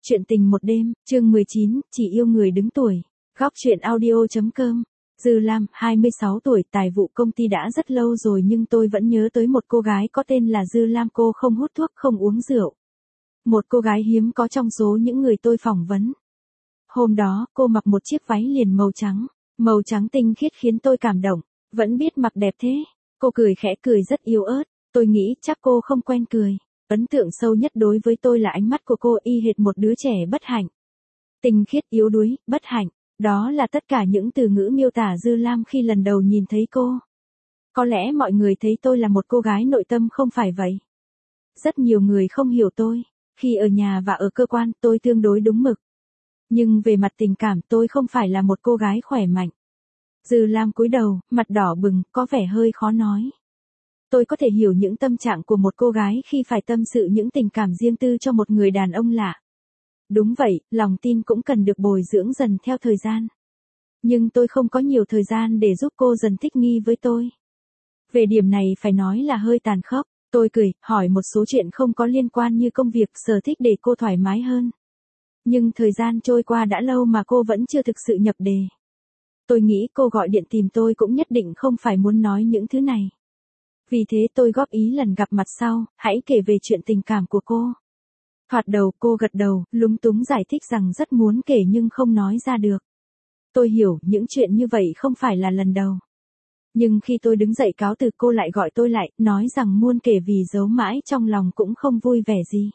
Chuyện tình một đêm, chương 19, chỉ yêu người đứng tuổi. Góc chuyện audio.com. Dư Lam, 26 tuổi, tài vụ công ty đã rất lâu rồi nhưng tôi vẫn nhớ tới một cô gái có tên là Dư Lam. Cô không hút thuốc, không uống rượu. Một cô gái hiếm có trong số những người tôi phỏng vấn. Hôm đó, cô mặc một chiếc váy liền màu trắng tinh khiết khiến tôi cảm động. Vẫn biết mặc đẹp thế. Cô cười khẽ, cười rất yếu ớt. Tôi nghĩ chắc cô không quen cười. Ấn tượng sâu nhất đối với tôi là ánh mắt của cô y hệt một đứa trẻ bất hạnh. Tinh khiết, yếu đuối, bất hạnh. Đó là tất cả những từ ngữ miêu tả Dư Lam khi lần đầu nhìn thấy cô. Có lẽ mọi người thấy tôi là một cô gái nội tâm, không phải vậy. Rất nhiều người không hiểu tôi. Khi ở nhà và ở cơ quan tôi tương đối đúng mực. Nhưng về mặt tình cảm tôi không phải là một cô gái khỏe mạnh. Dư Lam cúi đầu, mặt đỏ bừng, có vẻ hơi khó nói. Tôi có thể hiểu những tâm trạng của một cô gái khi phải tâm sự những tình cảm riêng tư cho một người đàn ông lạ. Đúng vậy, lòng tin cũng cần được bồi dưỡng dần theo thời gian. Nhưng tôi không có nhiều thời gian để giúp cô dần thích nghi với tôi. Về điểm này phải nói là hơi tàn khốc. Tôi cười, hỏi một số chuyện không có liên quan như công việc, sở thích để cô thoải mái hơn. Nhưng thời gian trôi qua đã lâu mà cô vẫn chưa thực sự nhập đề. Tôi nghĩ cô gọi điện tìm tôi cũng nhất định không phải muốn nói những thứ này. Vì thế tôi góp ý lần gặp mặt sau, hãy kể về chuyện tình cảm của cô. Thoạt đầu cô gật đầu, lúng túng giải thích rằng rất muốn kể nhưng không nói ra được. Tôi hiểu, những chuyện như vậy không phải là lần đầu. Nhưng khi tôi đứng dậy cáo từ cô lại gọi tôi lại, nói rằng muốn kể vì giấu mãi trong lòng cũng không vui vẻ gì.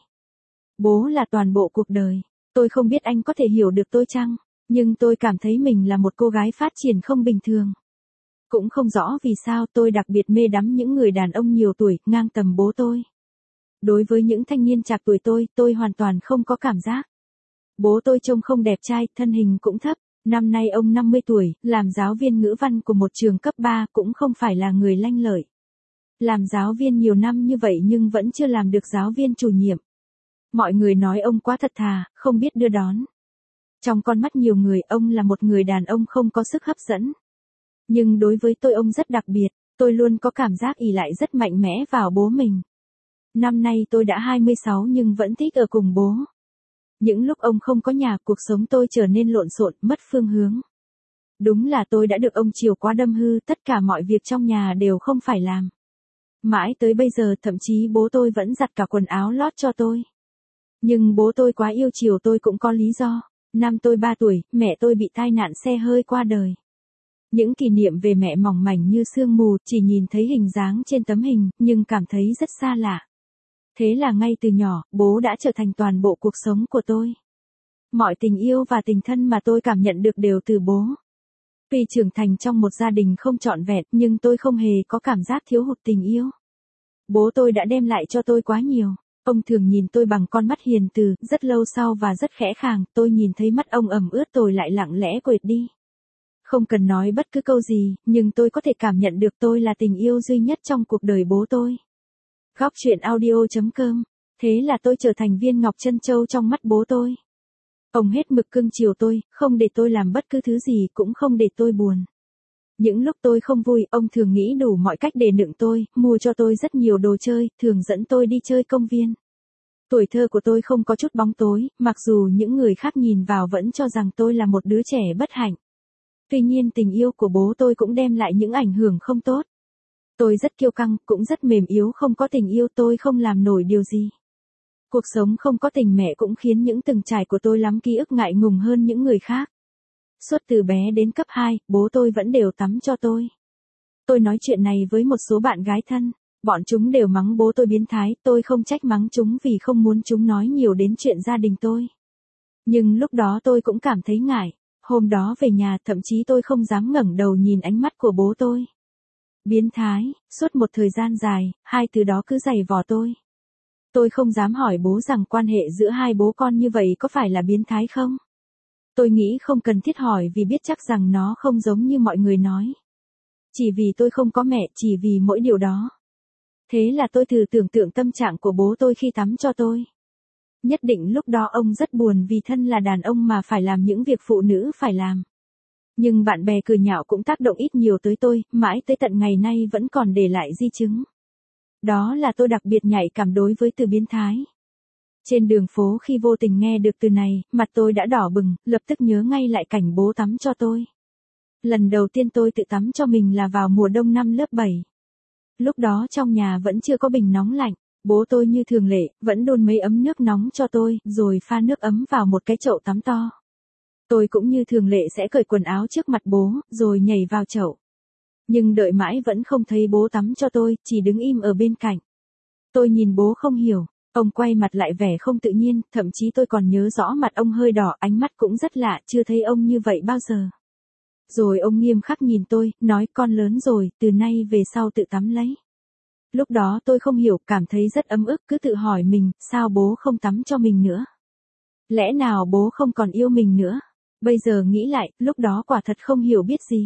Bố là toàn bộ cuộc đời. Tôi không biết anh có thể hiểu được tôi chăng, nhưng tôi cảm thấy mình là một cô gái phát triển không bình thường. Cũng không rõ vì sao tôi đặc biệt mê đắm những người đàn ông nhiều tuổi, ngang tầm bố tôi. Đối với những thanh niên trạc tuổi tôi hoàn toàn không có cảm giác. Bố tôi trông không đẹp trai, thân hình cũng thấp. Năm nay ông 50 tuổi, làm giáo viên ngữ văn của một trường cấp 3, cũng không phải là người lanh lợi. Làm giáo viên nhiều năm như vậy nhưng vẫn chưa làm được giáo viên chủ nhiệm. Mọi người nói ông quá thật thà, không biết đưa đón. Trong con mắt nhiều người, ông là một người đàn ông không có sức hấp dẫn. Nhưng đối với tôi ông rất đặc biệt, tôi luôn có cảm giác ỷ lại rất mạnh mẽ vào bố mình. Năm nay tôi đã 26 nhưng vẫn thích ở cùng bố. Những lúc ông không có nhà, cuộc sống tôi trở nên lộn xộn, mất phương hướng. Đúng là tôi đã được ông chiều quá đâm hư, tất cả mọi việc trong nhà đều không phải làm. Mãi tới bây giờ thậm chí bố tôi vẫn giặt cả quần áo lót cho tôi. Nhưng bố tôi quá yêu chiều tôi cũng có lý do. Năm tôi 3 tuổi, mẹ tôi bị tai nạn xe hơi qua đời. Những kỷ niệm về mẹ mỏng mảnh như sương mù, chỉ nhìn thấy hình dáng trên tấm hình, nhưng cảm thấy rất xa lạ. Thế là ngay từ nhỏ, bố đã trở thành toàn bộ cuộc sống của tôi. Mọi tình yêu và tình thân mà tôi cảm nhận được đều từ bố. Vì trưởng thành trong một gia đình không trọn vẹn, nhưng tôi không hề có cảm giác thiếu hụt tình yêu. Bố tôi đã đem lại cho tôi quá nhiều. Ông thường nhìn tôi bằng con mắt hiền từ, rất lâu sau và rất khẽ khàng, tôi nhìn thấy mắt ông ẩm ướt tôi lại lặng lẽ quệt đi. Không cần nói bất cứ câu gì, nhưng tôi có thể cảm nhận được tôi là tình yêu duy nhất trong cuộc đời bố tôi. Góc chuyện audio.com. Thế là tôi trở thành viên ngọc trân châu trong mắt bố tôi. Ông hết mực cưng chiều tôi, không để tôi làm bất cứ thứ gì, cũng không để tôi buồn. Những lúc tôi không vui, ông thường nghĩ đủ mọi cách để nựng tôi, mua cho tôi rất nhiều đồ chơi, thường dẫn tôi đi chơi công viên. Tuổi thơ của tôi không có chút bóng tối, mặc dù những người khác nhìn vào vẫn cho rằng tôi là một đứa trẻ bất hạnh. Tuy nhiên tình yêu của bố tôi cũng đem lại những ảnh hưởng không tốt. Tôi rất kiêu căng, cũng rất mềm yếu, không có tình yêu tôi không làm nổi điều gì. Cuộc sống không có tình mẹ cũng khiến những từng trải của tôi lắm ký ức ngại ngùng hơn những người khác. Suốt từ bé đến cấp 2, bố tôi vẫn đều tắm cho tôi. Tôi nói chuyện này với một số bạn gái thân, bọn chúng đều mắng bố tôi biến thái, tôi không trách mắng chúng vì không muốn chúng nói nhiều đến chuyện gia đình tôi. Nhưng lúc đó tôi cũng cảm thấy ngại, hôm đó về nhà thậm chí tôi không dám ngẩng đầu nhìn ánh mắt của bố tôi. Biến thái, suốt một thời gian dài, hai từ đó cứ giày vò tôi. Tôi không dám hỏi bố rằng quan hệ giữa hai bố con như vậy có phải là biến thái không? Tôi nghĩ không cần thiết hỏi vì biết chắc rằng nó không giống như mọi người nói. Chỉ vì tôi không có mẹ, chỉ vì mỗi điều đó. Thế là tôi thử tưởng tượng tâm trạng của bố tôi khi tắm cho tôi. Nhất định lúc đó ông rất buồn vì thân là đàn ông mà phải làm những việc phụ nữ phải làm. Nhưng bạn bè cười nhạo cũng tác động ít nhiều tới tôi, mãi tới tận ngày nay vẫn còn để lại di chứng. Đó là tôi đặc biệt nhạy cảm đối với từ biến thái. Trên đường phố khi vô tình nghe được từ này, mặt tôi đã đỏ bừng, lập tức nhớ ngay lại cảnh bố tắm cho tôi. Lần đầu tiên tôi tự tắm cho mình là vào mùa đông năm lớp 7. Lúc đó trong nhà vẫn chưa có bình nóng lạnh, bố tôi như thường lệ, vẫn đun mấy ấm nước nóng cho tôi, rồi pha nước ấm vào một cái chậu tắm to. Tôi cũng như thường lệ sẽ cởi quần áo trước mặt bố, rồi nhảy vào chậu. Nhưng đợi mãi vẫn không thấy bố tắm cho tôi, chỉ đứng im ở bên cạnh. Tôi nhìn bố không hiểu, ông quay mặt lại vẻ không tự nhiên, thậm chí tôi còn nhớ rõ mặt ông hơi đỏ, ánh mắt cũng rất lạ, chưa thấy ông như vậy bao giờ. Rồi ông nghiêm khắc nhìn tôi, nói con lớn rồi, từ nay về sau tự tắm lấy. Lúc đó tôi không hiểu, cảm thấy rất ấm ức, cứ tự hỏi mình, sao bố không tắm cho mình nữa? Lẽ nào bố không còn yêu mình nữa? Bây giờ nghĩ lại, lúc đó quả thật không hiểu biết gì.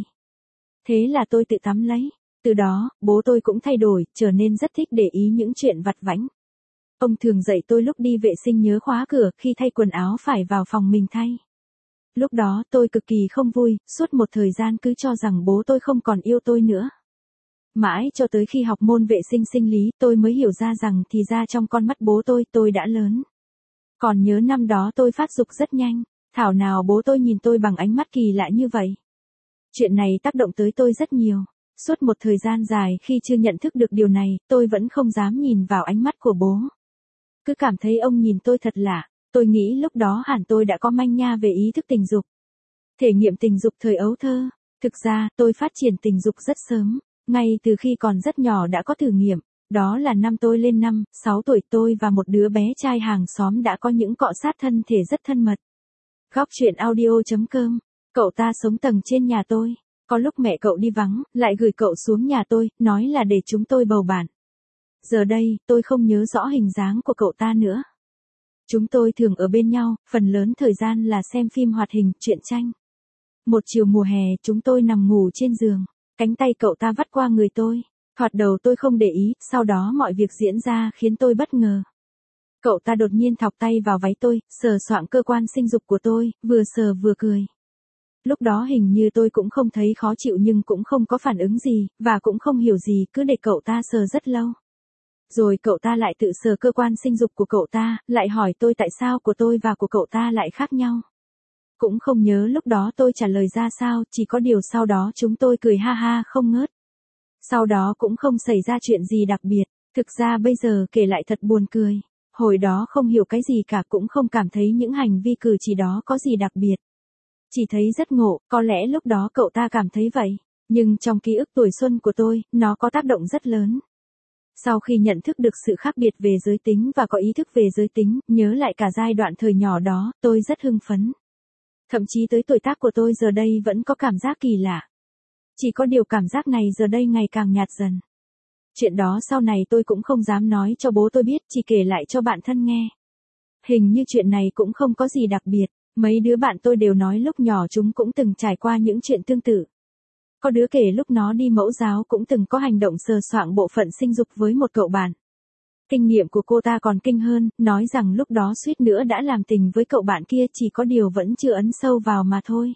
Thế là tôi tự tắm lấy. Từ đó, bố tôi cũng thay đổi, trở nên rất thích để ý những chuyện vặt vãnh. Ông thường dạy tôi lúc đi vệ sinh nhớ khóa cửa, khi thay quần áo phải vào phòng mình thay. Lúc đó tôi cực kỳ không vui, suốt một thời gian cứ cho rằng bố tôi không còn yêu tôi nữa. Mãi cho tới khi học môn vệ sinh sinh lý, tôi mới hiểu ra rằng thì ra trong con mắt bố tôi đã lớn. Còn nhớ năm đó tôi phát dục rất nhanh, thảo nào bố tôi nhìn tôi bằng ánh mắt kỳ lạ như vậy. Chuyện này tác động tới tôi rất nhiều. Suốt một thời gian dài khi chưa nhận thức được điều này, tôi vẫn không dám nhìn vào ánh mắt của bố. Cứ cảm thấy ông nhìn tôi thật lạ, tôi nghĩ lúc đó hẳn tôi đã có manh nha về ý thức tình dục. Thể nghiệm tình dục thời ấu thơ. Thực ra, tôi phát triển tình dục rất sớm, ngay từ khi còn rất nhỏ đã có thử nghiệm. Đó là năm tôi lên 5, 6 tuổi, tôi và một đứa bé trai hàng xóm đã có những cọ sát thân thể rất thân mật. Góc truyện audio.com. Cậu ta sống tầng trên nhà tôi. Có lúc mẹ cậu đi vắng, lại gửi cậu xuống nhà tôi, nói là để chúng tôi bầu bạn. Giờ đây, tôi không nhớ rõ hình dáng của cậu ta nữa. Chúng tôi thường ở bên nhau, phần lớn thời gian là xem phim hoạt hình, truyện tranh. Một chiều mùa hè, chúng tôi nằm ngủ trên giường. Cánh tay cậu ta vắt qua người tôi. Thoạt đầu tôi không để ý, sau đó mọi việc diễn ra khiến tôi bất ngờ. Cậu ta đột nhiên thọc tay vào váy tôi, sờ soạng cơ quan sinh dục của tôi, vừa sờ vừa cười. Lúc đó hình như tôi cũng không thấy khó chịu nhưng cũng không có phản ứng gì, và cũng không hiểu gì, cứ để cậu ta sờ rất lâu. Rồi cậu ta lại tự sờ cơ quan sinh dục của cậu ta, lại hỏi tôi tại sao của tôi và của cậu ta lại khác nhau. Cũng không nhớ lúc đó tôi trả lời ra sao, chỉ có điều sau đó chúng tôi cười ha ha không ngớt. Sau đó cũng không xảy ra chuyện gì đặc biệt, thực ra bây giờ kể lại thật buồn cười. Hồi đó không hiểu cái gì cả, cũng không cảm thấy những hành vi cử chỉ đó có gì đặc biệt. Chỉ thấy rất ngộ, có lẽ lúc đó cậu ta cảm thấy vậy. Nhưng trong ký ức tuổi xuân của tôi, nó có tác động rất lớn. Sau khi nhận thức được sự khác biệt về giới tính và có ý thức về giới tính, nhớ lại cả giai đoạn thời nhỏ đó, tôi rất hưng phấn. Thậm chí tới tuổi tác của tôi giờ đây vẫn có cảm giác kỳ lạ. Chỉ có điều cảm giác này giờ đây ngày càng nhạt dần. Chuyện đó sau này tôi cũng không dám nói cho bố tôi biết, chỉ kể lại cho bạn thân nghe. Hình như chuyện này cũng không có gì đặc biệt. Mấy đứa bạn tôi đều nói lúc nhỏ chúng cũng từng trải qua những chuyện tương tự. Có đứa kể lúc nó đi mẫu giáo cũng từng có hành động sờ soạng bộ phận sinh dục với một cậu bạn. Kinh nghiệm của cô ta còn kinh hơn, nói rằng lúc đó suýt nữa đã làm tình với cậu bạn kia, chỉ có điều vẫn chưa ấn sâu vào mà thôi.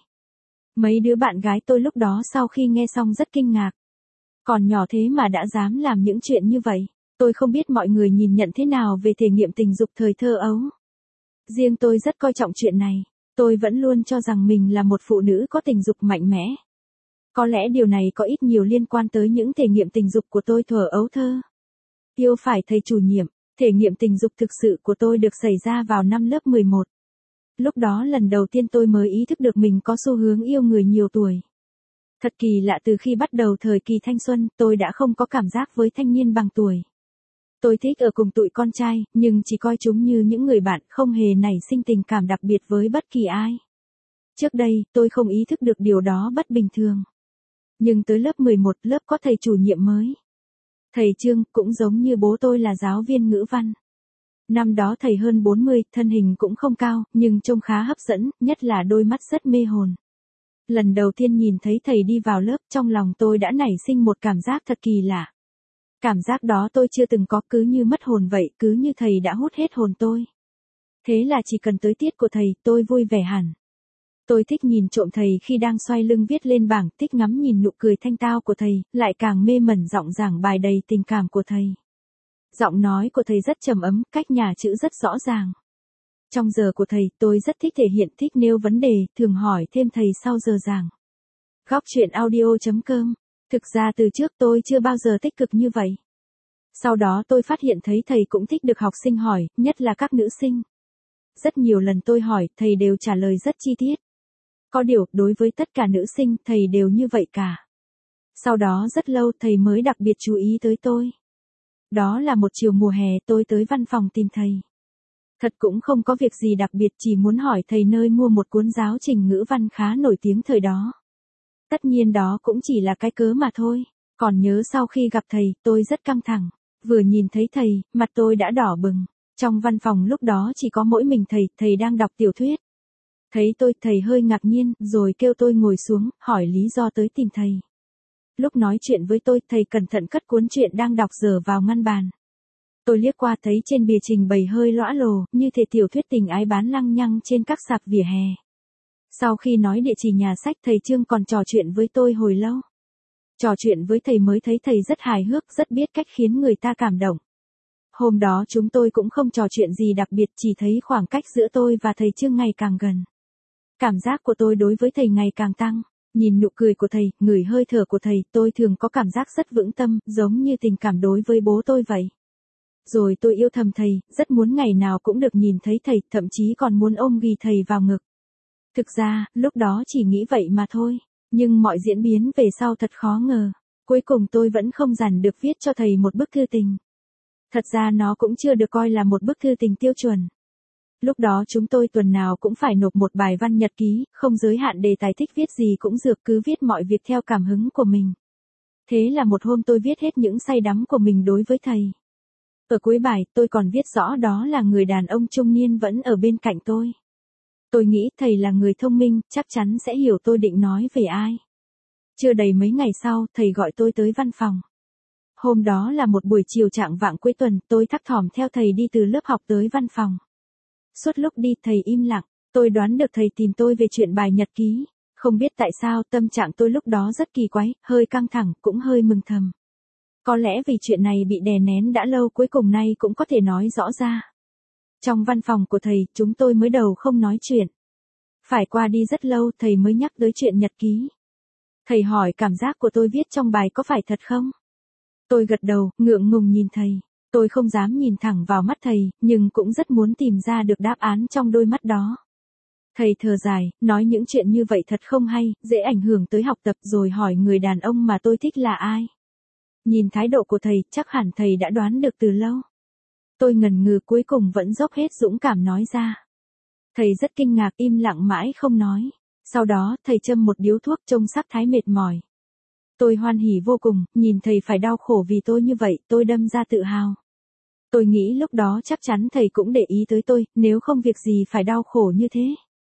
Mấy đứa bạn gái tôi lúc đó sau khi nghe xong rất kinh ngạc. Còn nhỏ thế mà đã dám làm những chuyện như vậy. Tôi không biết mọi người nhìn nhận thế nào về thể nghiệm tình dục thời thơ ấu. Riêng tôi rất coi trọng chuyện này. Tôi vẫn luôn cho rằng mình là một phụ nữ có tình dục mạnh mẽ. Có lẽ điều này có ít nhiều liên quan tới những thể nghiệm tình dục của tôi thuở ấu thơ. Yêu phải thầy chủ nhiệm, thể nghiệm tình dục thực sự của tôi được xảy ra vào năm lớp 11. Lúc đó lần đầu tiên tôi mới ý thức được mình có xu hướng yêu người nhiều tuổi. Thật kỳ lạ, từ khi bắt đầu thời kỳ thanh xuân, tôi đã không có cảm giác với thanh niên bằng tuổi. Tôi thích ở cùng tụi con trai, nhưng chỉ coi chúng như những người bạn, không hề nảy sinh tình cảm đặc biệt với bất kỳ ai. Trước đây, tôi không ý thức được điều đó bất bình thường. Nhưng tới lớp 11, lớp có thầy chủ nhiệm mới. Thầy Trương, cũng giống như bố tôi là giáo viên ngữ văn. Năm đó thầy hơn 40, thân hình cũng không cao, nhưng trông khá hấp dẫn, nhất là đôi mắt rất mê hồn. Lần đầu tiên nhìn thấy thầy đi vào lớp, trong lòng tôi đã nảy sinh một cảm giác thật kỳ lạ. Cảm giác đó tôi chưa từng có, cứ như mất hồn vậy, cứ như thầy đã hút hết hồn tôi. Thế là chỉ cần tới tiết của thầy, tôi vui vẻ hẳn. Tôi thích nhìn trộm thầy khi đang xoay lưng viết lên bảng, thích ngắm nhìn nụ cười thanh tao của thầy, lại càng mê mẩn giọng giảng bài đầy tình cảm của thầy. Giọng nói của thầy rất trầm ấm, cách nhả chữ rất rõ ràng. Trong giờ của thầy, tôi rất thích thể hiện, thích nêu vấn đề, thường hỏi thêm thầy sau giờ giảng. Góc chuyện audio.com. Thực ra từ trước tôi chưa bao giờ tích cực như vậy. Sau đó tôi phát hiện thấy thầy cũng thích được học sinh hỏi, nhất là các nữ sinh. Rất nhiều lần tôi hỏi, thầy đều trả lời rất chi tiết. Có điều, đối với tất cả nữ sinh, thầy đều như vậy cả. Sau đó rất lâu thầy mới đặc biệt chú ý tới tôi. Đó là một chiều mùa hè tôi tới văn phòng tìm thầy. Thật cũng không có việc gì đặc biệt, chỉ muốn hỏi thầy nơi mua một cuốn giáo trình ngữ văn khá nổi tiếng thời đó. Tất nhiên đó cũng chỉ là cái cớ mà thôi. Còn nhớ sau khi gặp thầy, tôi rất căng thẳng. Vừa nhìn thấy thầy, mặt tôi đã đỏ bừng. Trong văn phòng lúc đó chỉ có mỗi mình thầy đang đọc tiểu thuyết. Thấy tôi, thầy hơi ngạc nhiên, rồi kêu tôi ngồi xuống, hỏi lý do tới tìm thầy. Lúc nói chuyện với tôi, thầy cẩn thận cất cuốn truyện đang đọc dở vào ngăn bàn. Tôi liếc qua thấy trên bìa trình bày hơi lõa lồ, như thể tiểu thuyết tình ái bán lăng nhăng trên các sạp vỉa hè. Sau khi nói địa chỉ nhà sách, thầy Trương còn trò chuyện với tôi hồi lâu. Trò chuyện với thầy mới thấy thầy rất hài hước, rất biết cách khiến người ta cảm động. Hôm đó chúng tôi cũng không trò chuyện gì đặc biệt, chỉ thấy khoảng cách giữa tôi và thầy Trương ngày càng gần. Cảm giác của tôi đối với thầy ngày càng tăng. Nhìn nụ cười của thầy, ngửi hơi thở của thầy, tôi thường có cảm giác rất vững tâm, giống như tình cảm đối với bố tôi vậy. Rồi tôi yêu thầm thầy, rất muốn ngày nào cũng được nhìn thấy thầy, thậm chí còn muốn ôm ghì thầy vào ngực. Thực ra, lúc đó chỉ nghĩ vậy mà thôi. Nhưng mọi diễn biến về sau thật khó ngờ. Cuối cùng tôi vẫn không dằn được viết cho thầy một bức thư tình. Thật ra nó cũng chưa được coi là một bức thư tình tiêu chuẩn. Lúc đó chúng tôi tuần nào cũng phải nộp một bài văn nhật ký, không giới hạn đề tài, thích viết gì cũng được, cứ viết mọi việc theo cảm hứng của mình. Thế là một hôm tôi viết hết những say đắm của mình đối với thầy. Ở cuối bài, tôi còn viết rõ đó là người đàn ông trung niên vẫn ở bên cạnh tôi. Tôi nghĩ thầy là người thông minh, chắc chắn sẽ hiểu tôi định nói về ai. Chưa đầy mấy ngày sau, thầy gọi tôi tới văn phòng. Hôm đó là một buổi chiều chạng vạng cuối tuần, tôi thấp thỏm theo thầy đi từ lớp học tới văn phòng. Suốt lúc đi thầy im lặng, tôi đoán được thầy tìm tôi về chuyện bài nhật ký. Không biết tại sao tâm trạng tôi lúc đó rất kỳ quái, hơi căng thẳng, cũng hơi mừng thầm. Có lẽ vì chuyện này bị đè nén đã lâu, cuối cùng nay cũng có thể nói rõ ra. Trong văn phòng của thầy, chúng tôi mới đầu không nói chuyện. Phải qua đi rất lâu thầy mới nhắc tới chuyện nhật ký. Thầy hỏi cảm giác của tôi viết trong bài có phải thật không? Tôi gật đầu, ngượng ngùng nhìn thầy. Tôi không dám nhìn thẳng vào mắt thầy, nhưng cũng rất muốn tìm ra được đáp án trong đôi mắt đó. Thầy thở dài, nói những chuyện như vậy thật không hay, dễ ảnh hưởng tới học tập, rồi hỏi người đàn ông mà tôi thích là ai. Nhìn thái độ của thầy, chắc hẳn thầy đã đoán được từ lâu. Tôi ngần ngừ, cuối cùng vẫn dốc hết dũng cảm nói ra. Thầy rất kinh ngạc, im lặng mãi không nói. Sau đó, thầy châm một điếu thuốc, trông sắc thái mệt mỏi. Tôi hoan hỉ vô cùng, nhìn thầy phải đau khổ vì tôi như vậy, tôi đâm ra tự hào. Tôi nghĩ lúc đó chắc chắn thầy cũng để ý tới tôi, nếu không việc gì phải đau khổ như thế.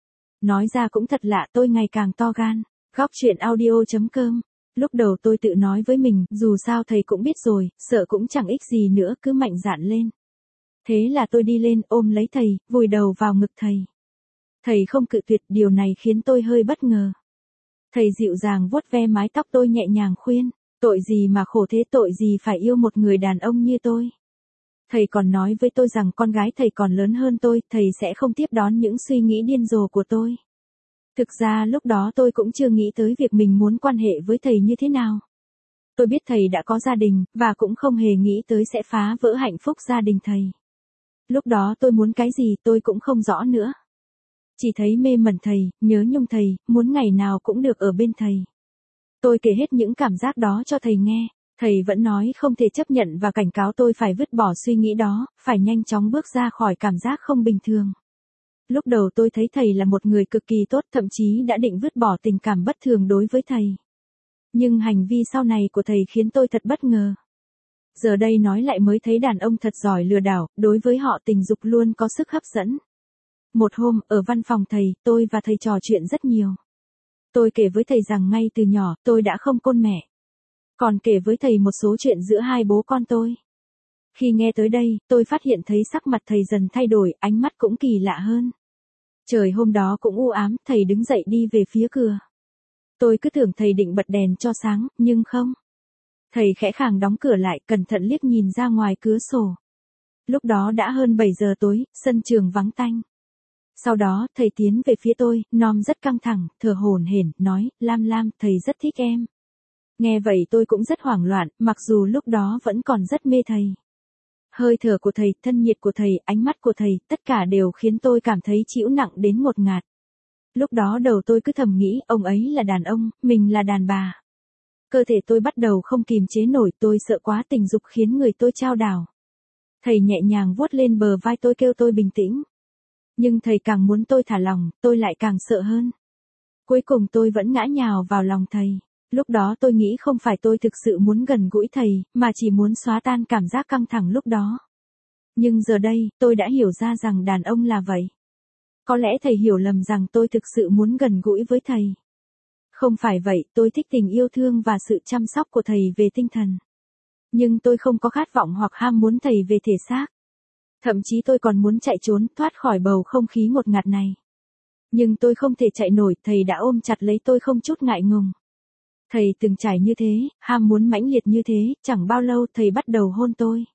Nói ra cũng thật lạ, tôi ngày càng to gan. Góc chuyện audio.com. Lúc đầu tôi tự nói với mình, dù sao thầy cũng biết rồi, sợ cũng chẳng ích gì nữa, cứ mạnh dạn lên. Thế là tôi đi lên, ôm lấy thầy, vùi đầu vào ngực thầy. Thầy không cự tuyệt, điều này khiến tôi hơi bất ngờ. Thầy dịu dàng vuốt ve mái tóc tôi, nhẹ nhàng khuyên, tội gì mà khổ thế, tội gì phải yêu một người đàn ông như tôi. Thầy còn nói với tôi rằng con gái thầy còn lớn hơn tôi, thầy sẽ không tiếp đón những suy nghĩ điên rồ của tôi. Thực ra lúc đó tôi cũng chưa nghĩ tới việc mình muốn quan hệ với thầy như thế nào. Tôi biết thầy đã có gia đình, và cũng không hề nghĩ tới sẽ phá vỡ hạnh phúc gia đình thầy. Lúc đó tôi muốn cái gì tôi cũng không rõ nữa. Chỉ thấy mê mẩn thầy, nhớ nhung thầy, muốn ngày nào cũng được ở bên thầy. Tôi kể hết những cảm giác đó cho thầy nghe. Thầy vẫn nói không thể chấp nhận và cảnh cáo tôi phải vứt bỏ suy nghĩ đó, phải nhanh chóng bước ra khỏi cảm giác không bình thường. Lúc đầu tôi thấy thầy là một người cực kỳ tốt, thậm chí đã định vứt bỏ tình cảm bất thường đối với thầy. Nhưng hành vi sau này của thầy khiến tôi thật bất ngờ. Giờ đây nói lại mới thấy đàn ông thật giỏi lừa đảo, đối với họ tình dục luôn có sức hấp dẫn. Một hôm, ở văn phòng thầy, tôi và thầy trò chuyện rất nhiều. Tôi kể với thầy rằng ngay từ nhỏ, tôi đã không côn mẹ. Còn kể với thầy một số chuyện giữa hai bố con tôi. Khi nghe tới đây, tôi phát hiện thấy sắc mặt thầy dần thay đổi, ánh mắt cũng kỳ lạ hơn. Trời hôm đó cũng u ám, thầy đứng dậy đi về phía cửa. Tôi cứ tưởng thầy định bật đèn cho sáng, nhưng không. Thầy khẽ khàng đóng cửa lại, cẩn thận liếc nhìn ra ngoài cửa sổ. Lúc đó đã hơn 7 giờ tối, sân trường vắng tanh. Sau đó, thầy tiến về phía tôi, Nom rất căng thẳng, thở hổn hển, nói, Lam Lam, thầy rất thích em. Nghe vậy tôi cũng rất hoảng loạn, mặc dù lúc đó vẫn còn rất mê thầy. Hơi thở của thầy, thân nhiệt của thầy, ánh mắt của thầy, tất cả đều khiến tôi cảm thấy chịu nặng đến ngột ngạt. Lúc đó đầu tôi cứ thầm nghĩ, ông ấy là đàn ông, mình là đàn bà. Cơ thể tôi bắt đầu không kìm chế nổi, tôi sợ quá, tình dục khiến người tôi chao đảo. Thầy nhẹ nhàng vuốt lên bờ vai tôi, kêu tôi bình tĩnh. Nhưng thầy càng muốn tôi thả lòng, tôi lại càng sợ hơn. Cuối cùng tôi vẫn ngã nhào vào lòng thầy. Lúc đó tôi nghĩ không phải tôi thực sự muốn gần gũi thầy, mà chỉ muốn xóa tan cảm giác căng thẳng lúc đó. Nhưng giờ đây, tôi đã hiểu ra rằng đàn ông là vậy. Có lẽ thầy hiểu lầm rằng tôi thực sự muốn gần gũi với thầy. Không phải vậy, tôi thích tình yêu thương và sự chăm sóc của thầy về tinh thần. Nhưng tôi không có khát vọng hoặc ham muốn thầy về thể xác. Thậm chí tôi còn muốn chạy trốn, thoát khỏi bầu không khí ngột ngạt này. Nhưng tôi không thể chạy nổi, thầy đã ôm chặt lấy tôi không chút ngại ngùng. Thầy từng trải như thế, ham muốn mãnh liệt như thế, chẳng bao lâu thầy bắt đầu hôn tôi.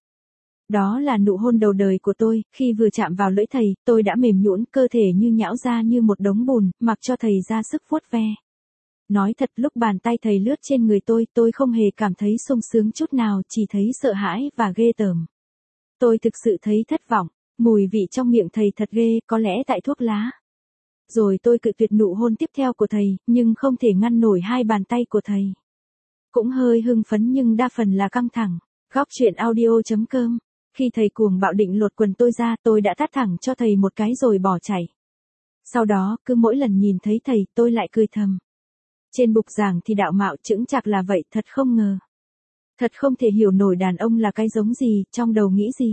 Đó là nụ hôn đầu đời của tôi, khi vừa chạm vào lưỡi thầy, tôi đã mềm nhũn, cơ thể như nhão ra như một đống bùn, mặc cho thầy ra sức vuốt ve. Nói thật, lúc bàn tay thầy lướt trên người tôi không hề cảm thấy sung sướng chút nào, chỉ thấy sợ hãi và ghê tởm. Tôi thực sự thấy thất vọng, mùi vị trong miệng thầy thật ghê, có lẽ tại thuốc lá. Rồi tôi cự tuyệt nụ hôn tiếp theo của thầy, nhưng không thể ngăn nổi hai bàn tay của thầy. Cũng hơi hưng phấn nhưng đa phần là căng thẳng. Góc truyện audio.com. Khi thầy cuồng bạo định lột quần tôi ra, tôi đã tát thẳng cho thầy một cái rồi bỏ chạy. Sau đó, cứ mỗi lần nhìn thấy thầy, tôi lại cười thầm. Trên bục giảng thì đạo mạo chững chạc là vậy, thật không ngờ. Thật không thể hiểu nổi đàn ông là cái giống gì, trong đầu nghĩ gì.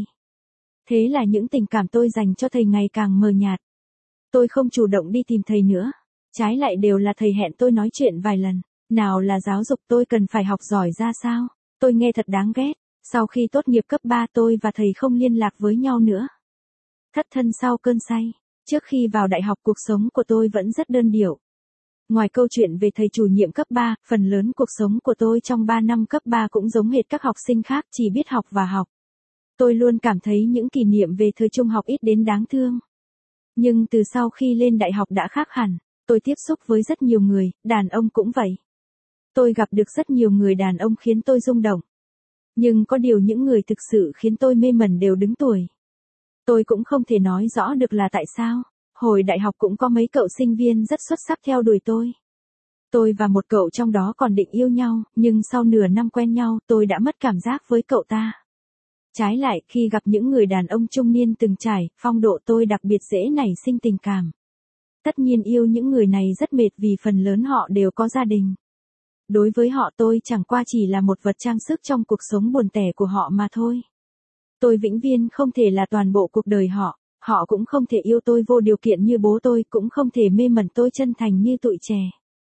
Thế là những tình cảm tôi dành cho thầy ngày càng mờ nhạt. Tôi không chủ động đi tìm thầy nữa. Trái lại đều là thầy hẹn tôi nói chuyện vài lần. Nào là giáo dục tôi cần phải học giỏi ra sao. Tôi nghe thật đáng ghét. Sau khi tốt nghiệp cấp 3 tôi và thầy không liên lạc với nhau nữa. Thất thân sau cơn say. Trước khi vào đại học cuộc sống của tôi vẫn rất đơn điệu. Ngoài câu chuyện về thầy chủ nhiệm cấp 3, phần lớn cuộc sống của tôi trong 3 năm cấp 3 cũng giống hệt các học sinh khác, chỉ biết học và học. Tôi luôn cảm thấy những kỷ niệm về thời trung học ít đến đáng thương. Nhưng từ sau khi lên đại học đã khác hẳn, tôi tiếp xúc với rất nhiều người, đàn ông cũng vậy. Tôi gặp được rất nhiều người đàn ông khiến tôi rung động. Nhưng có điều những người thực sự khiến tôi mê mẩn đều đứng tuổi. Tôi cũng không thể nói rõ được là tại sao. Hồi đại học cũng có mấy cậu sinh viên rất xuất sắc theo đuổi tôi. Tôi và một cậu trong đó còn định yêu nhau, nhưng sau nửa năm quen nhau tôi đã mất cảm giác với cậu ta. Trái lại, khi gặp những người đàn ông trung niên từng trải, phong độ tôi đặc biệt dễ nảy sinh tình cảm. Tất nhiên yêu những người này rất mệt vì phần lớn họ đều có gia đình. Đối với họ tôi chẳng qua chỉ là một vật trang sức trong cuộc sống buồn tẻ của họ mà thôi. Tôi vĩnh viễn không thể là toàn bộ cuộc đời họ. Họ cũng không thể yêu tôi vô điều kiện như bố tôi, cũng không thể mê mẩn tôi chân thành như tụi trẻ.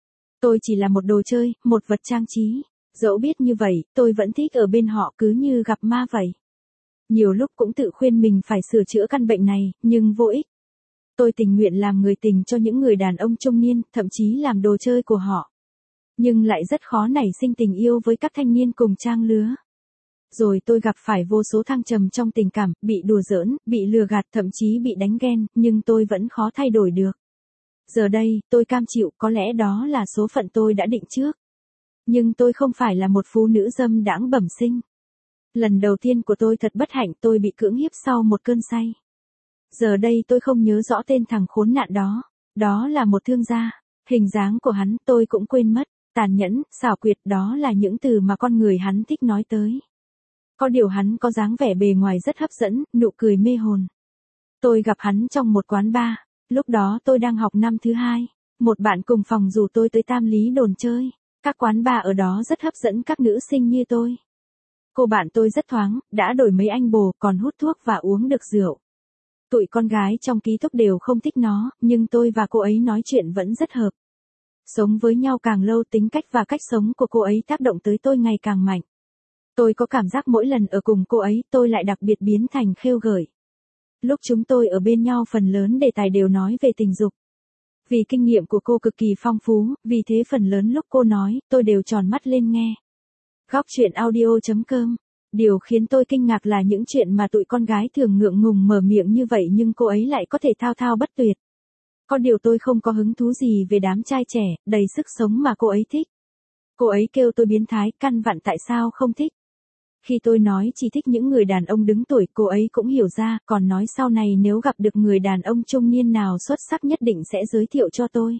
Tôi chỉ là một đồ chơi, một vật trang trí. Dẫu biết như vậy, tôi vẫn thích ở bên họ cứ như gặp ma vậy. Nhiều lúc cũng tự khuyên mình phải sửa chữa căn bệnh này, nhưng vô ích. Tôi tình nguyện làm người tình cho những người đàn ông trung niên, thậm chí làm đồ chơi của họ. Nhưng lại rất khó nảy sinh tình yêu với các thanh niên cùng trang lứa. Rồi tôi gặp phải vô số thăng trầm trong tình cảm, bị đùa giỡn, bị lừa gạt, thậm chí bị đánh ghen, nhưng tôi vẫn khó thay đổi được. Giờ đây, tôi cam chịu, có lẽ đó là số phận tôi đã định trước. Nhưng tôi không phải là một phụ nữ dâm đãng bẩm sinh. Lần đầu tiên của tôi thật bất hạnh, tôi bị cưỡng hiếp sau một cơn say. Giờ đây tôi không nhớ rõ tên thằng khốn nạn đó. Đó là một thương gia. Hình dáng của hắn tôi cũng quên mất. Tàn nhẫn, xảo quyệt, đó là những từ mà con người hắn thích nói tới. Có điều hắn có dáng vẻ bề ngoài rất hấp dẫn, nụ cười mê hồn. Tôi gặp hắn trong một quán bar. Lúc đó tôi đang học năm thứ 2. Một bạn cùng phòng rủ tôi tới Tam Lý Đồn chơi. Các quán bar ở đó rất hấp dẫn các nữ sinh như tôi. Cô bạn tôi rất thoáng, đã đổi mấy anh bồ, còn hút thuốc và uống được rượu. Tụi con gái trong ký túc đều không thích nó, nhưng tôi và cô ấy nói chuyện vẫn rất hợp. Sống với nhau càng lâu, tính cách và cách sống của cô ấy tác động tới tôi ngày càng mạnh. Tôi có cảm giác mỗi lần ở cùng cô ấy, tôi lại đặc biệt biến thành khêu gợi. Lúc chúng tôi ở bên nhau phần lớn đề tài đều nói về tình dục. Vì kinh nghiệm của cô cực kỳ phong phú, vì thế phần lớn lúc cô nói, tôi đều tròn mắt lên nghe. Góc truyện audio.com. Điều khiến tôi kinh ngạc là những chuyện mà tụi con gái thường ngượng ngùng mở miệng như vậy nhưng cô ấy lại có thể thao thao bất tuyệt. Có điều tôi không có hứng thú gì về đám trai trẻ, đầy sức sống mà cô ấy thích. Cô ấy kêu tôi biến thái, căn vặn tại sao không thích. Khi tôi nói chỉ thích những người đàn ông đứng tuổi, cô ấy cũng hiểu ra, còn nói sau này nếu gặp được người đàn ông trung niên nào xuất sắc nhất định sẽ giới thiệu cho tôi.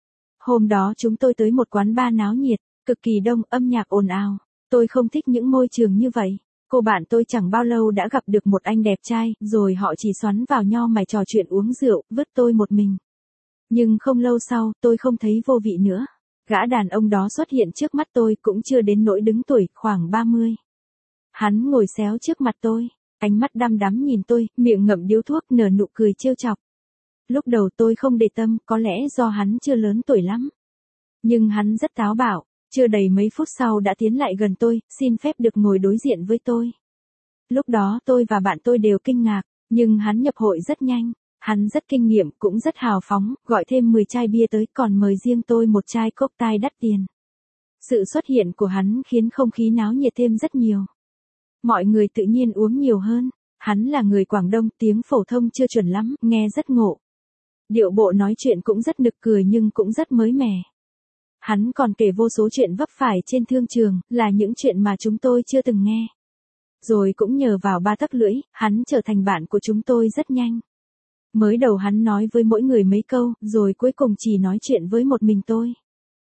Hôm đó chúng tôi tới một quán bar náo nhiệt, cực kỳ đông, âm nhạc ồn ào. Tôi không thích những môi trường như vậy. Cô bạn tôi chẳng bao lâu đã gặp được một anh đẹp trai, rồi họ chỉ xoắn vào nho mày trò chuyện uống rượu, vứt tôi một mình. Nhưng không lâu sau, tôi không thấy vô vị nữa. Gã đàn ông đó xuất hiện trước mắt tôi, cũng chưa đến nỗi đứng tuổi, khoảng 30. Hắn ngồi xéo trước mặt tôi, ánh mắt đăm đắm nhìn tôi, miệng ngậm điếu thuốc, nở nụ cười trêu chọc. Lúc đầu tôi không để tâm, có lẽ do hắn chưa lớn tuổi lắm. Nhưng hắn rất táo bạo, chưa đầy mấy phút sau đã tiến lại gần tôi, xin phép được ngồi đối diện với tôi. Lúc đó tôi và bạn tôi đều kinh ngạc, nhưng hắn nhập hội rất nhanh. Hắn rất kinh nghiệm, cũng rất hào phóng, gọi thêm 10 chai bia tới, còn mời riêng tôi một chai cocktail đắt tiền. Sự xuất hiện của hắn khiến không khí náo nhiệt thêm rất nhiều. Mọi người tự nhiên uống nhiều hơn. Hắn là người Quảng Đông, tiếng phổ thông chưa chuẩn lắm, nghe rất ngộ. Điệu bộ nói chuyện cũng rất nực cười nhưng cũng rất mới mẻ. Hắn còn kể vô số chuyện vấp phải trên thương trường, là những chuyện mà chúng tôi chưa từng nghe. Rồi cũng nhờ vào ba tấc lưỡi, hắn trở thành bạn của chúng tôi rất nhanh. Mới đầu hắn nói với mỗi người mấy câu, rồi cuối cùng chỉ nói chuyện với một mình tôi.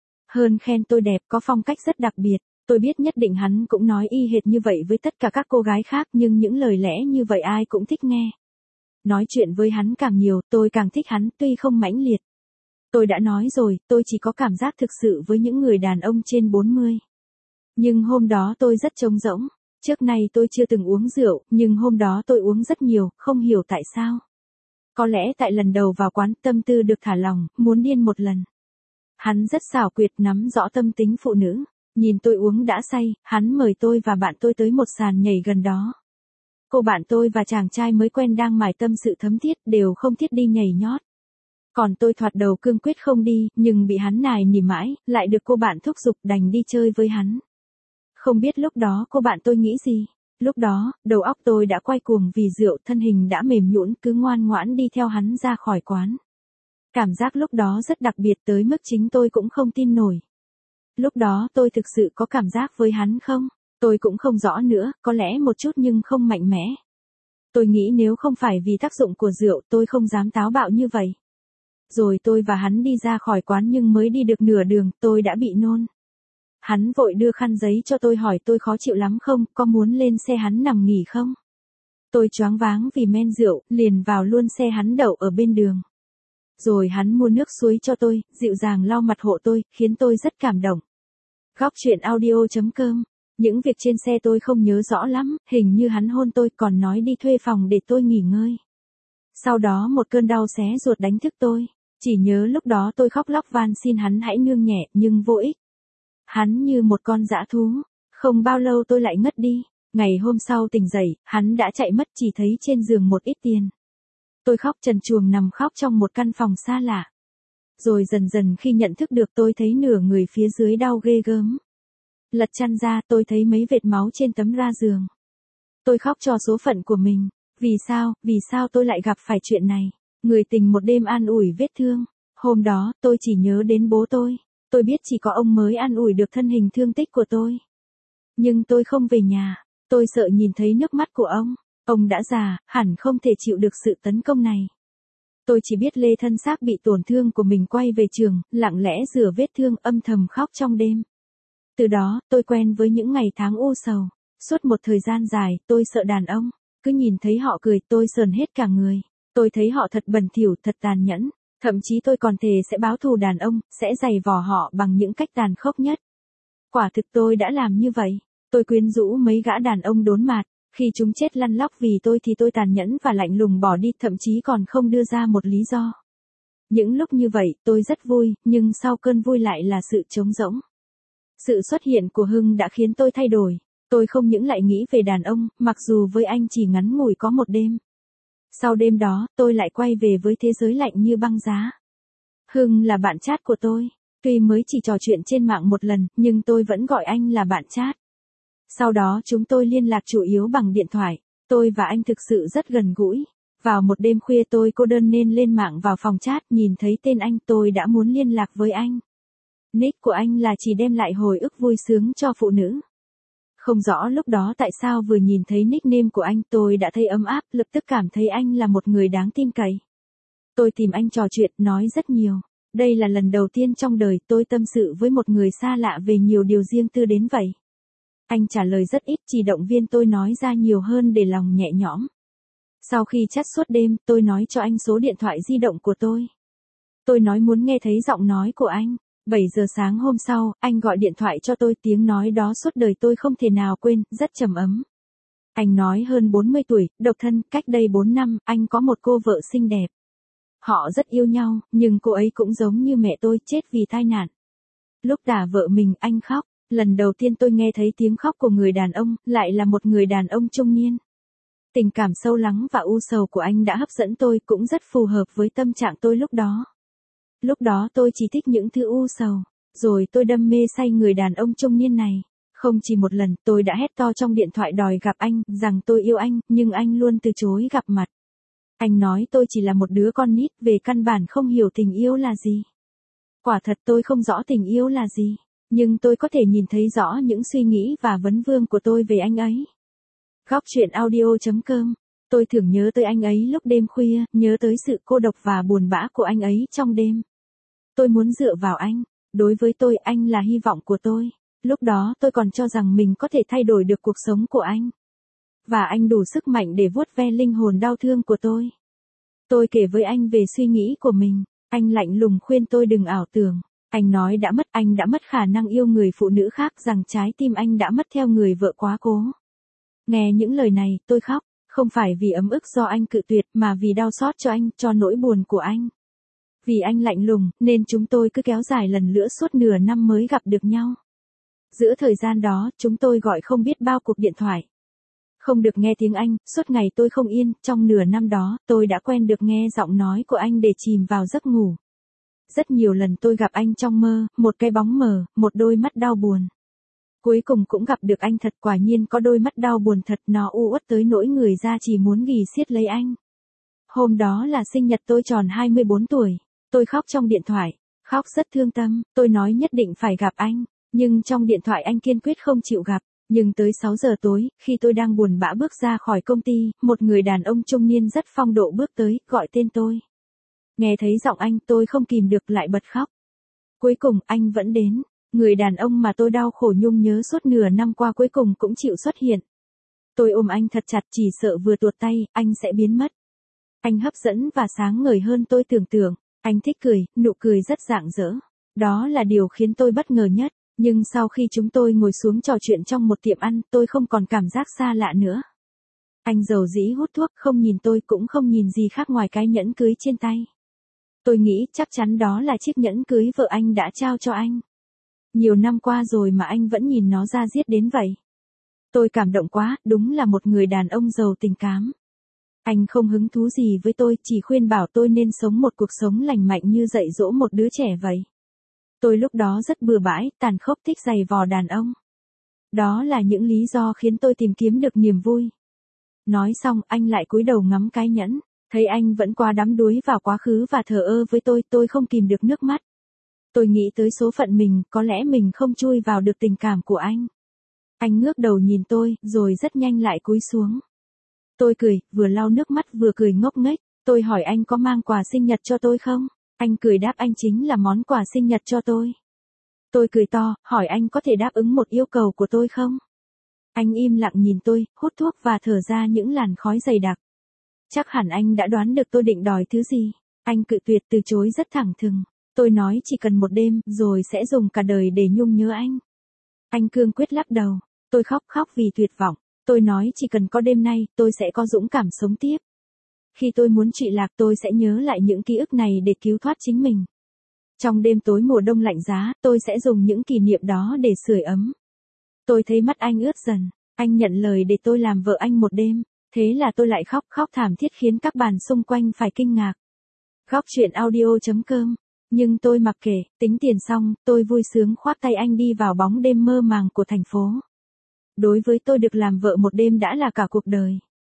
Hơn khen tôi đẹp, có phong cách rất đặc biệt. Tôi biết nhất định hắn cũng nói y hệt như vậy với tất cả các cô gái khác, nhưng những lời lẽ như vậy ai cũng thích nghe. Nói chuyện với hắn càng nhiều, tôi càng thích hắn, tuy không mãnh liệt. Tôi đã nói rồi, tôi chỉ có cảm giác thực sự với những người đàn ông trên 40. Nhưng hôm đó tôi rất trống rỗng. Trước nay tôi chưa từng uống rượu, nhưng hôm đó tôi uống rất nhiều, không hiểu tại sao. Có lẽ tại lần đầu vào quán, tâm tư được thả lỏng, muốn điên một lần. Hắn rất xảo quyệt, nắm rõ tâm tính phụ nữ. Nhìn tôi uống đã say, hắn mời tôi và bạn tôi tới một sàn nhảy gần đó. Cô bạn tôi và chàng trai mới quen đang mải tâm sự thấm thiết, đều không thiết đi nhảy nhót. Còn tôi thoạt đầu cương quyết không đi, nhưng bị hắn nài nỉ mãi, lại được cô bạn thúc giục, đành đi chơi với hắn. Không biết lúc đó cô bạn tôi nghĩ gì. Lúc đó, đầu óc tôi đã quay cuồng vì rượu, thân hình đã mềm nhũn, cứ ngoan ngoãn đi theo hắn ra khỏi quán. Cảm giác lúc đó rất đặc biệt tới mức chính tôi cũng không tin nổi. Lúc đó tôi thực sự có cảm giác với hắn không? Tôi cũng không rõ nữa, có lẽ một chút nhưng không mạnh mẽ. Tôi nghĩ nếu không phải vì tác dụng của rượu tôi không dám táo bạo như vậy. Rồi tôi và hắn đi ra khỏi quán nhưng mới đi được nửa đường, tôi đã bị nôn. Hắn vội đưa khăn giấy cho tôi, hỏi tôi khó chịu lắm không, có muốn lên xe hắn nằm nghỉ không? Tôi choáng váng vì men rượu, liền vào luôn xe hắn đậu ở bên đường. Rồi hắn mua nước suối cho tôi, dịu dàng lau mặt hộ tôi, khiến tôi rất cảm động. Góc truyện audio.com. Những việc trên xe tôi không nhớ rõ lắm, hình như hắn hôn tôi, còn nói đi thuê phòng để tôi nghỉ ngơi. Sau đó một cơn đau xé ruột đánh thức tôi. Chỉ nhớ lúc đó tôi khóc lóc van xin hắn hãy nương nhẹ, nhưng vô ích. Hắn như một con dã thú. Không bao lâu tôi lại ngất đi. Ngày hôm sau tỉnh dậy, hắn đã chạy mất, chỉ thấy trên giường một ít tiền. Tôi khóc trần truồng nằm khóc trong một căn phòng xa lạ. Rồi dần dần khi nhận thức được tôi thấy nửa người phía dưới đau ghê gớm. Lật chăn ra tôi thấy mấy vệt máu trên tấm ra giường. Tôi khóc cho số phận của mình. Vì sao tôi lại gặp phải chuyện này? Người tình một đêm an ủi vết thương. Hôm đó tôi chỉ nhớ đến bố tôi. Tôi biết chỉ có ông mới an ủi được thân hình thương tích của tôi. Nhưng tôi không về nhà. Tôi sợ nhìn thấy nước mắt của ông. Ông đã già, hẳn không thể chịu được sự tấn công này. Tôi chỉ biết lê thân xác bị tổn thương của mình quay về trường, lặng lẽ rửa vết thương, âm thầm khóc trong đêm. Từ đó, tôi quen với những ngày tháng u sầu. Suốt một thời gian dài, tôi sợ đàn ông. Cứ nhìn thấy họ cười, tôi sờn hết cả người. Tôi thấy họ thật bẩn thỉu, thật tàn nhẫn. Thậm chí tôi còn thề sẽ báo thù đàn ông, sẽ giày vò họ bằng những cách tàn khốc nhất. Quả thực tôi đã làm như vậy. Tôi quyến rũ mấy gã đàn ông đốn mạt. Khi chúng chết lăn lóc vì tôi thì tôi tàn nhẫn và lạnh lùng bỏ đi, thậm chí còn không đưa ra một lý do. Những lúc như vậy, tôi rất vui, nhưng sau cơn vui lại là sự trống rỗng. Sự xuất hiện của Hưng đã khiến tôi thay đổi. Tôi không những lại nghĩ về đàn ông, mặc dù với anh chỉ ngắn ngủi có một đêm. Sau đêm đó, tôi lại quay về với thế giới lạnh như băng giá. Hưng là bạn chat của tôi. Tuy mới chỉ trò chuyện trên mạng một lần, nhưng tôi vẫn gọi anh là bạn chat. Sau đó chúng tôi liên lạc chủ yếu bằng điện thoại. Tôi và anh thực sự rất gần gũi. Vào một đêm khuya tôi cô đơn nên lên mạng vào phòng chat, nhìn thấy tên anh tôi đã muốn liên lạc với anh. Nick của anh là chỉ đem lại hồi ức vui sướng cho phụ nữ. Không rõ lúc đó tại sao vừa nhìn thấy nickname của anh tôi đã thấy ấm áp, lập tức cảm thấy anh là một người đáng tin cậy. Tôi tìm anh trò chuyện, nói rất nhiều. Đây là lần đầu tiên trong đời tôi tâm sự với một người xa lạ về nhiều điều riêng tư đến vậy. Anh trả lời rất ít, chỉ động viên tôi nói ra nhiều hơn để lòng nhẹ nhõm. Sau khi chat suốt đêm, tôi nói cho anh số điện thoại di động của tôi. Tôi nói muốn nghe thấy giọng nói của anh. 7 giờ sáng hôm sau, anh gọi điện thoại cho tôi, tiếng nói đó suốt đời tôi không thể nào quên, rất trầm ấm. Anh nói hơn 40 tuổi, độc thân, cách đây 4 năm, anh có một cô vợ xinh đẹp. Họ rất yêu nhau, nhưng cô ấy cũng giống như mẹ tôi, chết vì tai nạn. Lúc đả vợ mình, anh khóc. Lần đầu tiên tôi nghe thấy tiếng khóc của người đàn ông, lại là một người đàn ông trung niên. Tình cảm sâu lắng và u sầu của anh đã hấp dẫn tôi, cũng rất phù hợp với tâm trạng tôi lúc đó. Lúc đó tôi chỉ thích những thứ u sầu, rồi tôi đâm mê say người đàn ông trung niên này. Không chỉ một lần, tôi đã hét to trong điện thoại đòi gặp anh, rằng tôi yêu anh, nhưng anh luôn từ chối gặp mặt. Anh nói tôi chỉ là một đứa con nít, về căn bản không hiểu tình yêu là gì. Quả thật tôi không rõ tình yêu là gì, nhưng tôi có thể nhìn thấy rõ những suy nghĩ và vấn vương của tôi về anh ấy. Góc chuyện audio.com. Tôi thường nhớ tới anh ấy lúc đêm khuya, nhớ tới sự cô độc và buồn bã của anh ấy trong đêm. Tôi muốn dựa vào anh. Đối với tôi, anh là hy vọng của tôi. Lúc đó tôi còn cho rằng mình có thể thay đổi được cuộc sống của anh. Và anh đủ sức mạnh để vuốt ve linh hồn đau thương của tôi. Tôi kể với anh về suy nghĩ của mình. Anh lạnh lùng khuyên tôi đừng ảo tưởng. Anh nói anh đã mất khả năng yêu người phụ nữ khác, rằng trái tim anh đã mất theo người vợ quá cố. Nghe những lời này, tôi khóc. Không phải vì ấm ức do anh cự tuyệt, mà vì đau xót cho anh, cho nỗi buồn của anh. Vì anh lạnh lùng, nên chúng tôi cứ kéo dài lần nữa suốt nửa năm mới gặp được nhau. Giữa thời gian đó, chúng tôi gọi không biết bao cuộc điện thoại. Không được nghe tiếng anh, suốt ngày tôi không yên, trong nửa năm đó, tôi đã quen được nghe giọng nói của anh để chìm vào giấc ngủ. Rất nhiều lần tôi gặp anh trong mơ, một cái bóng mờ, một đôi mắt đau buồn. Cuối cùng cũng gặp được anh thật, quả nhiên có đôi mắt đau buồn thật, nó u uất tới nỗi người ra chỉ muốn ghì siết lấy anh. Hôm đó là sinh nhật tôi tròn 24 tuổi. Tôi khóc trong điện thoại, khóc rất thương tâm, tôi nói nhất định phải gặp anh, nhưng trong điện thoại anh kiên quyết không chịu gặp. Nhưng tới 6 giờ tối, khi tôi đang buồn bã bước ra khỏi công ty, một người đàn ông trung niên rất phong độ bước tới, gọi tên tôi. Nghe thấy giọng anh, tôi không kìm được lại bật khóc. Cuối cùng, anh vẫn đến. Người đàn ông mà tôi đau khổ nhung nhớ suốt nửa năm qua cuối cùng cũng chịu xuất hiện. Tôi ôm anh thật chặt, chỉ sợ vừa tuột tay, anh sẽ biến mất. Anh hấp dẫn và sáng ngời hơn tôi tưởng tượng. Anh thích cười, nụ cười rất rạng rỡ. Đó là điều khiến tôi bất ngờ nhất. Nhưng sau khi chúng tôi ngồi xuống trò chuyện trong một tiệm ăn, tôi không còn cảm giác xa lạ nữa. Anh dầu dĩ hút thuốc, không nhìn tôi, cũng không nhìn gì khác ngoài cái nhẫn cưới trên tay. Tôi nghĩ chắc chắn đó là chiếc nhẫn cưới vợ anh đã trao cho anh. Nhiều năm qua rồi mà anh vẫn nhìn nó ra diết đến vậy. Tôi cảm động quá, đúng là một người đàn ông giàu tình cảm. Anh không hứng thú gì với tôi, chỉ khuyên bảo tôi nên sống một cuộc sống lành mạnh như dạy dỗ một đứa trẻ vậy. Tôi lúc đó rất bừa bãi, tàn khốc, thích giày vò đàn ông. Đó là những lý do khiến tôi tìm kiếm được niềm vui. Nói xong, anh lại cúi đầu ngắm cái nhẫn. Thấy anh vẫn quá đắm đuối vào quá khứ và thờ ơ với tôi không kìm được nước mắt. Tôi nghĩ tới số phận mình, có lẽ mình không chui vào được tình cảm của anh. Anh ngước đầu nhìn tôi, rồi rất nhanh lại cúi xuống. Tôi cười, vừa lau nước mắt vừa cười ngốc nghếch. Tôi hỏi anh có mang quà sinh nhật cho tôi không? Anh cười đáp anh chính là món quà sinh nhật cho tôi. Tôi cười to, hỏi anh có thể đáp ứng một yêu cầu của tôi không? Anh im lặng nhìn tôi, hút thuốc và thở ra những làn khói dày đặc. Chắc hẳn anh đã đoán được tôi định đòi thứ gì. Anh cự tuyệt, từ chối rất thẳng thừng. Tôi nói chỉ cần một đêm, rồi sẽ dùng cả đời để nhung nhớ anh. Anh cương quyết lắc đầu. Tôi khóc vì tuyệt vọng. Tôi nói chỉ cần có đêm nay, tôi sẽ có dũng cảm sống tiếp. Khi tôi muốn trụy lạc, tôi sẽ nhớ lại những ký ức này để cứu thoát chính mình. Trong đêm tối mùa đông lạnh giá, tôi sẽ dùng những kỷ niệm đó để sưởi ấm. Tôi thấy mắt anh ướt dần. Anh nhận lời để tôi làm vợ anh một đêm. Thế là tôi lại khóc thảm thiết khiến các bàn xung quanh phải kinh ngạc. Góc chuyện audio.com. Nhưng tôi mặc kệ, tính tiền xong, tôi vui sướng khoác tay anh đi vào bóng đêm mơ màng của thành phố. Đối với tôi được làm vợ một đêm đã là cả cuộc đời.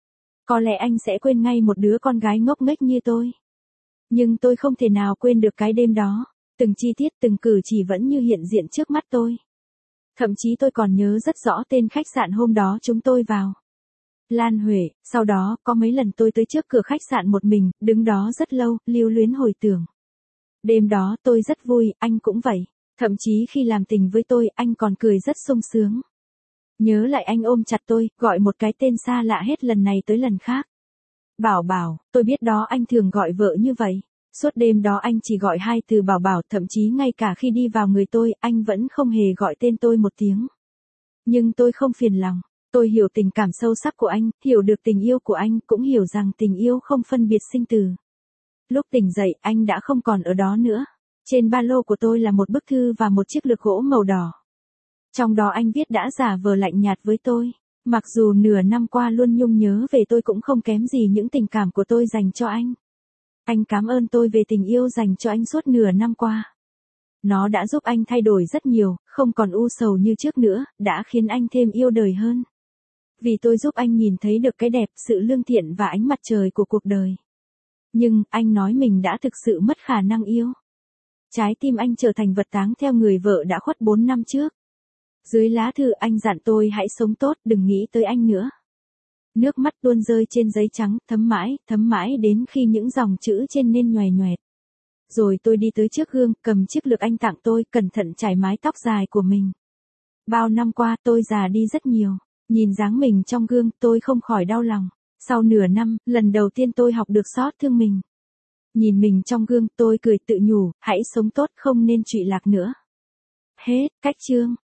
Có lẽ anh sẽ quên ngay một đứa con gái ngốc nghếch như tôi. Nhưng tôi không thể nào quên được cái đêm đó. Từng chi tiết từng cử chỉ vẫn như hiện diện trước mắt tôi. Thậm chí tôi còn nhớ rất rõ tên khách sạn hôm đó chúng tôi vào. Lan Huệ. Sau đó, có mấy lần tôi tới trước cửa khách sạn một mình, đứng đó rất lâu, lưu luyến hồi tưởng. Đêm đó tôi rất vui, anh cũng vậy. Thậm chí khi làm tình với tôi, anh còn cười rất sung sướng. Nhớ lại anh ôm chặt tôi, gọi một cái tên xa lạ hết lần này tới lần khác. Bảo Bảo, tôi biết đó anh thường gọi vợ như vậy. Suốt đêm đó anh chỉ gọi hai từ Bảo Bảo, thậm chí ngay cả khi đi vào người tôi, anh vẫn không hề gọi tên tôi một tiếng. Nhưng tôi không phiền lòng. Tôi hiểu tình cảm sâu sắc của anh, hiểu được tình yêu của anh, cũng hiểu rằng tình yêu không phân biệt sinh tử. Lúc tỉnh dậy, anh đã không còn ở đó nữa. Trên ba lô của tôi là một bức thư và một chiếc lược gỗ màu đỏ. Trong đó anh viết đã giả vờ lạnh nhạt với tôi. Mặc dù nửa năm qua luôn nhung nhớ về tôi cũng không kém gì những tình cảm của tôi dành cho anh. Anh cảm ơn tôi về tình yêu dành cho anh suốt nửa năm qua. Nó đã giúp anh thay đổi rất nhiều, không còn u sầu như trước nữa, đã khiến anh thêm yêu đời hơn. Vì tôi giúp anh nhìn thấy được cái đẹp, sự lương thiện và ánh mặt trời của cuộc đời. Nhưng, anh nói mình đã thực sự mất khả năng yêu. Trái tim anh trở thành vật táng theo người vợ đã khuất 4 năm trước. Dưới lá thư anh dặn tôi hãy sống tốt, đừng nghĩ tới anh nữa. Nước mắt tuôn rơi trên giấy trắng, thấm mãi đến khi những dòng chữ trên nên nhòe nhoẹt. Rồi tôi đi tới trước gương, cầm chiếc lược anh tặng tôi, cẩn thận chải mái tóc dài của mình. Bao năm qua tôi già đi rất nhiều. Nhìn dáng mình trong gương, tôi không khỏi đau lòng. Sau nửa năm, lần đầu tiên tôi học được xót thương mình. Nhìn mình trong gương, tôi cười tự nhủ, hãy sống tốt, không nên trụy lạc nữa. Hết, cách chương.